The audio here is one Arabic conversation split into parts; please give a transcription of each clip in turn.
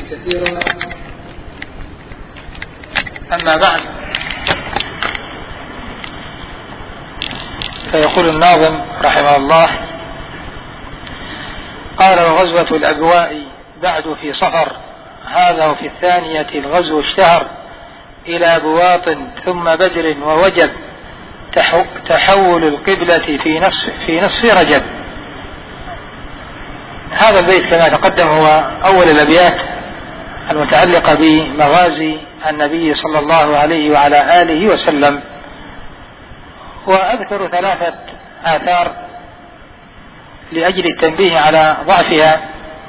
كثيرا. أما بعد، فيقول الناظم رحمه الله: قال: وغزوة الأبواء بعد في صفر، هذا وفي الثانية الغزو اشتهر، إلى بواط ثم بدر ووجب، تحول القبلة في نصف رجب. هذا البيت كما تقدم هو أول الأبيات المتعلقة بمغازي النبي صلى الله عليه وعلى آله وسلم. وأذكر 3 آثار لأجل التنبيه على ضعفها.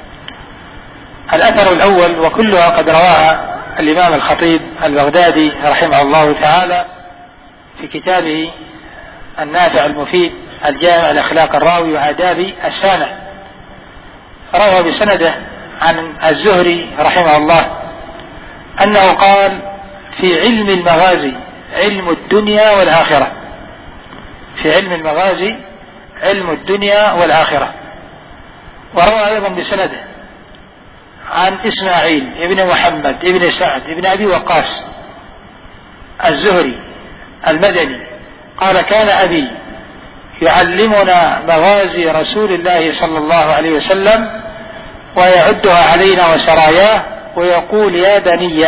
الأثر الأول، وكلها قد رواها الإمام الخطيب البغدادي رحمه الله تعالى في كتابه النافع المفيد الجامع لأخلاق الراوي وآداب السامع، روى بسنده عن الزهري رحمه الله أنه قال: في علم المغازي علم الدنيا والآخرة. في علم المغازي علم الدنيا والآخرة. وروى أيضا بسنده عن إسماعيل ابن محمد ابن سعد ابن أبي وقاص الزهري المدني قال: كان أبي يعلمنا مغازي رسول الله صلى الله عليه وسلم ويعدها علينا وسراياه، ويقول: يا بني،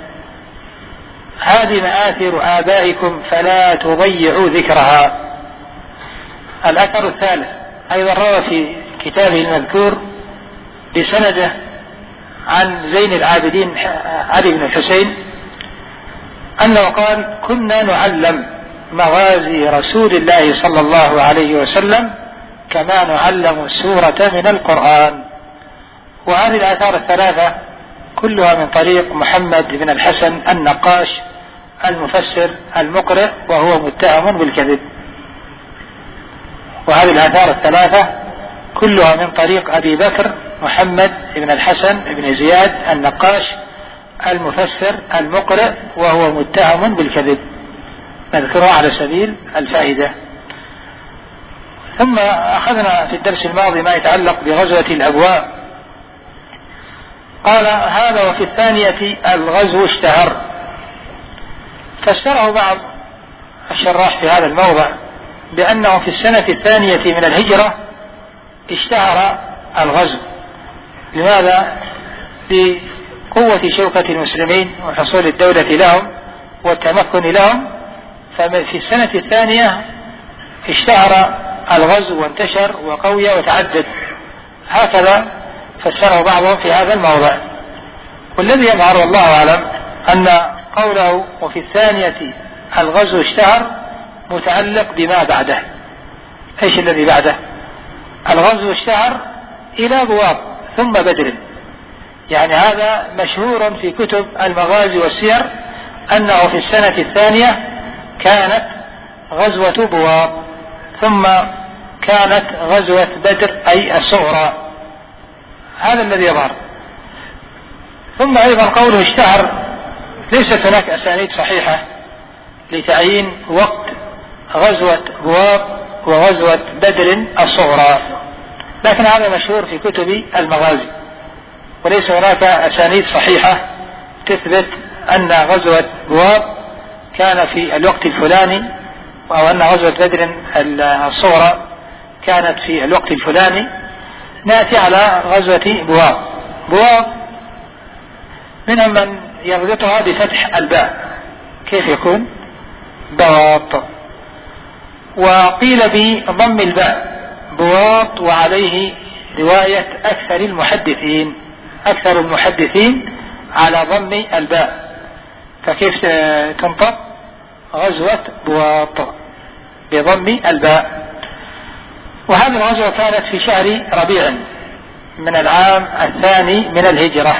هذه مآثر آبائكم فلا تضيعوا ذكرها. الأثر الثالث أيضا روى في كتابه المذكور بسنده عن زين العابدين علي بن الحسين أنه قال: كنا نعلم مغازي رسول الله صلى الله عليه وسلم كما نعلم سورة من القرآن. وهذه الآثار الثلاثة كلها من طريق محمد بن الحسن النقاش المفسر المقرئ، وهو متهم بالكذب. وهذه الآثار الثلاثة كلها من طريق أبي بكر محمد بن الحسن بن زياد النقاش المفسر المقرئ، وهو متهم بالكذب، نذكره على سبيل الفائدة. ثم أخذنا في الدرس الماضي ما يتعلق بغزوة الأبواء. قال: هذا وفي الثانية الغزو اشتهر. فسره بعض الشراح في هذا الموضع بأنه في السنة الثانية من الهجرة اشتهر الغزو. لماذا؟ لقوة شوكة المسلمين وحصول الدولة لهم والتمكن لهم، ففي السنة الثانية اشتهر الغزو وانتشر وقوي وتعدد. هكذا فسره بعضهم في هذا الموضع. والذي يظهر والله أعلم أن قوله وفي الثانية الغزو اشتهر متعلق بما بعده. ايش الذي بعده؟ الغزو اشتهر إلى بواط ثم بدر. يعني هذا مشهور في كتب المغازي والسير أنه في السنة الثانية كانت غزوة بواط، ثم كانت غزوة بدر أي الصغرى. هذا الذي يظهر. ثم أيضا قوله اشتهر، ليست هناك أسانيد صحيحة لتعيين وقت غزوة بواط وغزوة بدر الصغرى، لكن هذا مشهور في كتب المغازي، وليس هناك أسانيد صحيحة تثبت أن غزوة بواط كان في الوقت الفلاني، أو أن غزوة بدر الصغرى كانت في الوقت الفلاني. نأتي على غزوة بواط. بواط منهم من يربطها بفتح الباء، كيف يكون؟ بواط. وقيل بضم الباء بواط، وعليه رواية أكثر المحدثين على ضم الباء. فكيف تنطق غزوة بواط؟ بضم الباء. وهذه الغزوة كانت في شهر ربيع من العام الثاني من الهجرة.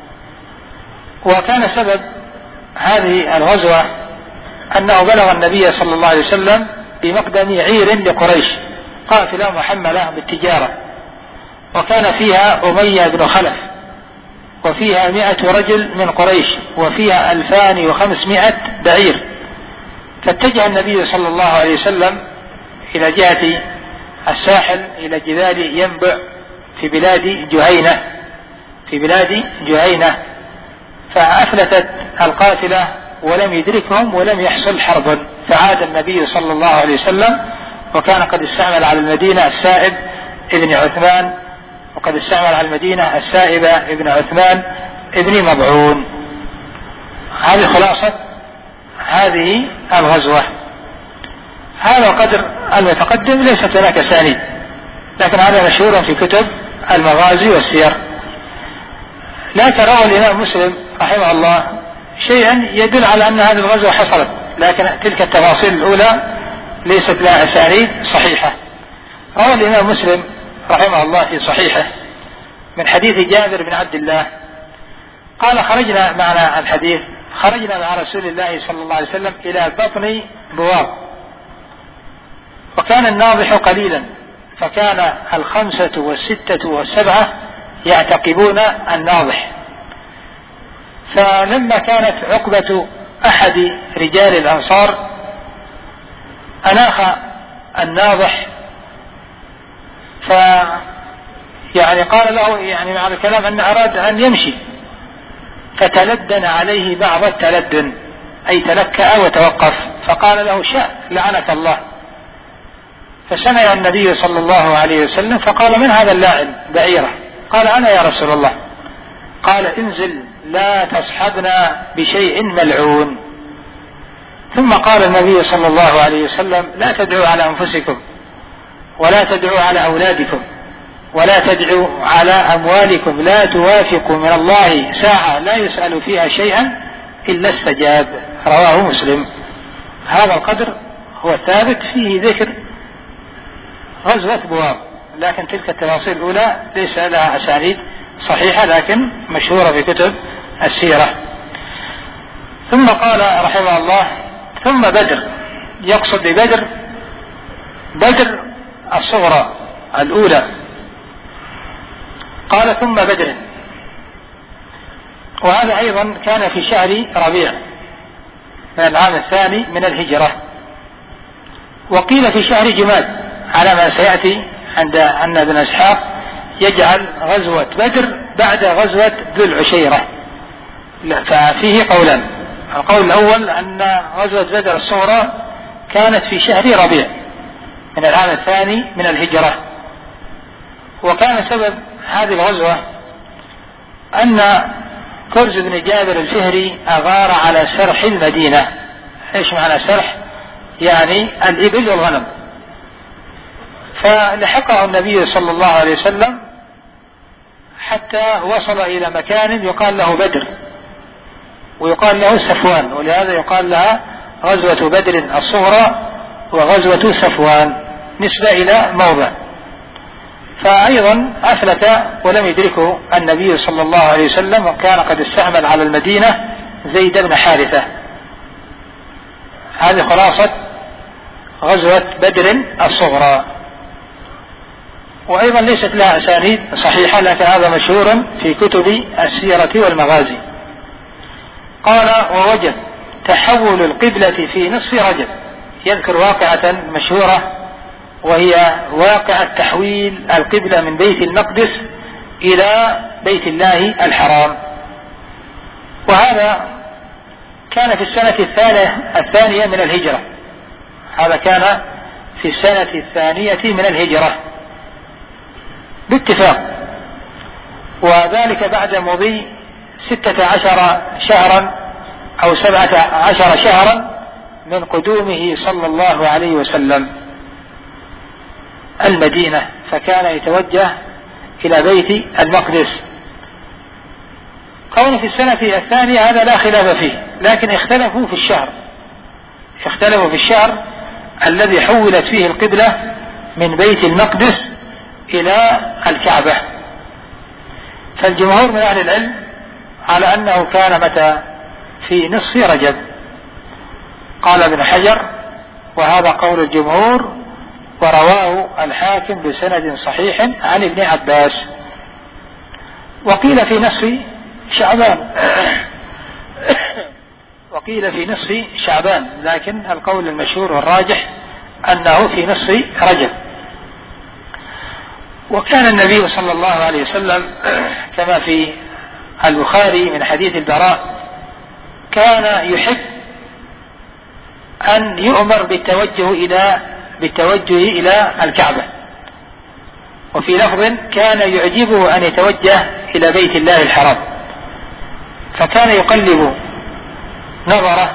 وكان سبب هذه الغزوة أنه بلغ النبي صلى الله عليه وسلم بمقدم عير لقريش قافلة محملة بالتجارة، وكان فيها أمية بن خلف، وفيها 100 رجل من قريش، وفيها 2500 بعير. فاتجه النبي صلى الله عليه وسلم إلى جهة الساحل، إلى جبال ينبع في بلاد جهينة في بلاد جهينة، فأفلتت القافلة ولم يدركهم ولم يحصل حرب، فعاد النبي صلى الله عليه وسلم وكان قد استعمل على المدينة السائب ابن عثمان، وقد استعمل على المدينة السائب ابن عثمان ابن مضعون. هذه خلاصة هذه الغزوة. هذا القدر المتقدم ليست هناك أسانيد، لكن هذا مشهور في كتب المغازي والسير. لكن روى الإمام مسلم رحمه الله شيئا يدل على أن هذه الغزوة حصلت، لكن تلك التفاصيل الأولى ليست لها أسانيد صحيحة. روى الإمام مسلم رحمه الله في صحيحه من حديث جابر بن عبد الله قال: خرجنا معنا الحديث خرجنا مع رسول الله صلى الله عليه وسلم إلى بطن بواب، وكان الناضح قليلا، فكان 5 و6 و7 يعتقبون الناضح. فلما كانت عقبة أحد رجال الأنصار أناخ الناضح، قال له مع الكلام أن أراد أن يمشي، فتلدن عليه بعض التلدن، أي تلكأ وتوقف، فقال له: لعنك الله. فسمع النبي صلى الله عليه وسلم فقال: من هذا اللاعن بعيره؟ قال: أنا يا رسول الله. قال: انزل لا تصحبنا بشيء ملعون. ثم قال النبي صلى الله عليه وسلم: لا تدعوا على أنفسكم، ولا تدعوا على أولادكم، ولا تدعوا على أموالكم، لا توافقوا من الله ساعة لا يسأل فيها شيئا إلا استجاب. رواه مسلم. هذا القدر هو الثابت، فيه ذكر غزوة بواب، لكن تلك التفاصيل الأولى ليس لها أسانيد صحيحة، لكن مشهورة في كتب السيرة. ثم قال رحمه الله: ثم بدر، يقصد بدر الصغرى الأولى. قال: ثم بدر، وهذا أيضا كان في شهر ربيع من العام الثاني من الهجرة، وقيل في شهر جماد، على ما سيأتي عند أن ابن إسحاق يجعل غزوة بدر بعد غزوة ذو العشيرة. ففيه قولان: القول الأول أن غزوة بدر الصغرى كانت في شهر ربيع من العام الثاني من الهجرة، وكان سبب هذه الغزوة أن كرز بن جابر الفهري أغار على سرح المدينة. إيش معنى سرح؟ الإبل والغنم. فلحقه النبي صلى الله عليه وسلم حتى وصل إلى مكان يقال له بدر، ويقال له سفوان، ولهذا يقال لها غزوة بدر الصغرى وغزوة سفوان، نسبة إلى موضع. فأيضا أفلت ولم يدركه النبي صلى الله عليه وسلم، وكان قد استعمل على المدينة زيد بن حارثة. هذه خلاصة غزوة بدر الصغرى، وأيضا ليست لها أسانيد صحيحة، لكن هذا مشهور في كتب السيرة والمغازي. قال: ووجد تحول القبلة في نصف رجب. يذكر واقعة مشهورة، وهي واقعة تحويل القبلة من بيت المقدس إلى بيت الله الحرام. وهذا كان في السنة الثانية من الهجرة. هذا كان في السنة الثانية من الهجرة باتفاق، وذلك بعد مضي 16 شهرا أو 17 شهرا من قدومه صلى الله عليه وسلم المدينة، فكان يتوجه إلى بيت المقدس. كونه في السنة الثانية هذا لا خلاف فيه، لكن اختلفوا في الشهر الذي حولت فيه القبلة من بيت المقدس إلى الكعبة. فالجمهور من أهل العلم على أنه كان متى؟ في نصف رجب. قال ابن حجر: وهذا قول الجمهور، ورواه الحاكم بسند صحيح عن ابن عباس. وقيل في نصف شعبان، لكن القول المشهور والراجح أنه في نصف رجب. وكان النبي صلى الله عليه وسلم كما في البخاري من حديث البراء كان يحب أن يؤمر بالتوجه إلى الكعبة، وفي لفظ كان يعجبه أن يتوجه إلى بيت الله الحرام، فكان يقلب نظره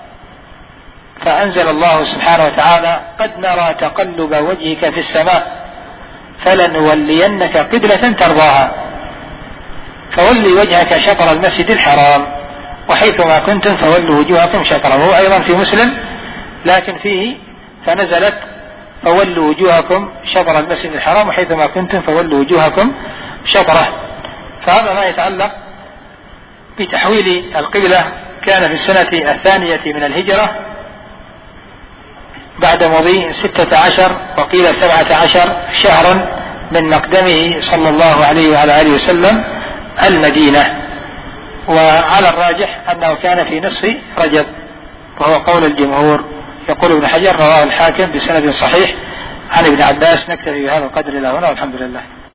فأنزل الله سبحانه وتعالى: قد نرى تقلب وجهك في السماء فلنولينك قبلة ترضاها فولي وجهك شطر المسجد الحرام وحيثما كنتم فولوا وجوهكم شطره. وهو أيضا في مسلم لكن فيه فنزلت: فولوا وجوهكم شطر المسجد الحرام وحيثما كنتم فولوا وجوهكم شطره. فهذا ما يتعلق بتحويل القبلة كان في السنة 2 من الهجرة بعد مضي 16 وقيل 17 شهرا من مقدمه صلى الله عليه وعلى آله وسلم المدينة. وعلى الراجح أنه كان في نصف رجب، وهو قول الجمهور. يقول ابن حجر: رواه الحاكم بسند صحيح عن ابن عباس. نكتفي بهذا القدر إلى هنا والحمد لله.